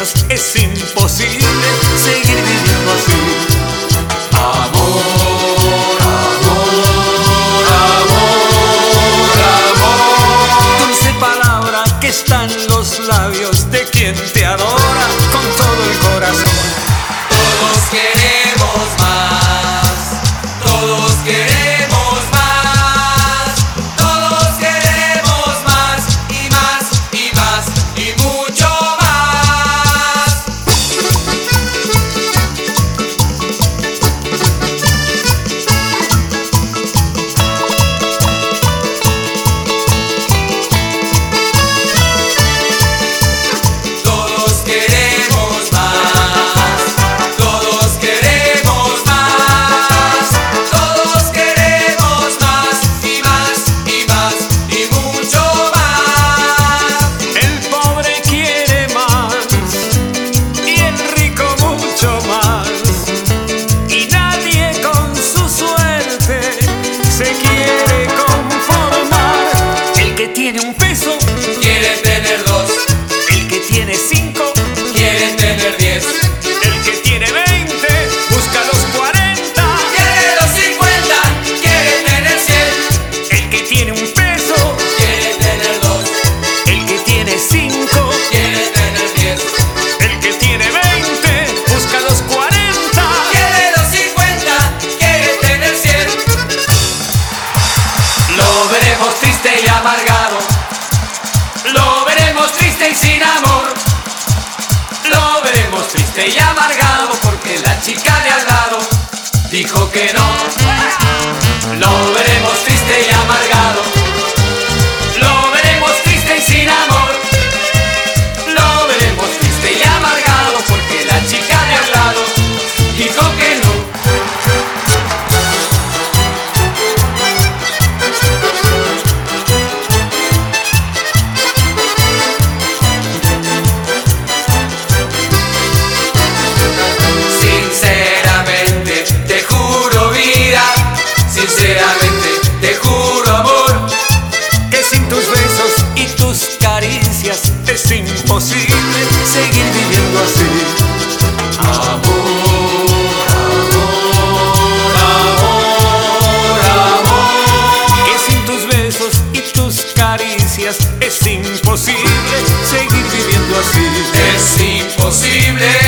besos es imposible seguir viviendo así. Amor, amor, amor, amor. Dulce palabra que está en los labios de quien te adora con todo el corazón. Todos queremos más, todos queremos más, todos queremos más y más y más y mucho más. Todos queremos más, todos queremos más, todos queremos más y más y más y mucho más. El pobre quiere más y el rico mucho más, y nadie con su suerte se quiere conformar. El que tiene un peso Quiere tener dos, el que tiene 5, quiere tener 10, el que tiene 20 busca los 40. quiere los 50, quiere tener 100, El que tiene un peso, quiere tener dos, el que tiene 5, quiere tener 10, el que tiene 20 busca los 40. quiere los 50, quiere tener 100. Lo veremos triste y amargado, lo veremos triste y sin amor, lo veremos triste y amargado porque la chica de al lado dijo que no. Lo veremos triste y amargado, lo veremos triste y sin amor, lo veremos triste y amargado porque la chica de al lado dijo que no. Sinceramente te juro vida, sinceramente te juro amor, Que sin tus besos y tus caricias es imposible seguir viviendo así. amor, amor, amor, Que sin tus besos y tus caricias es imposible seguir viviendo así. es imposible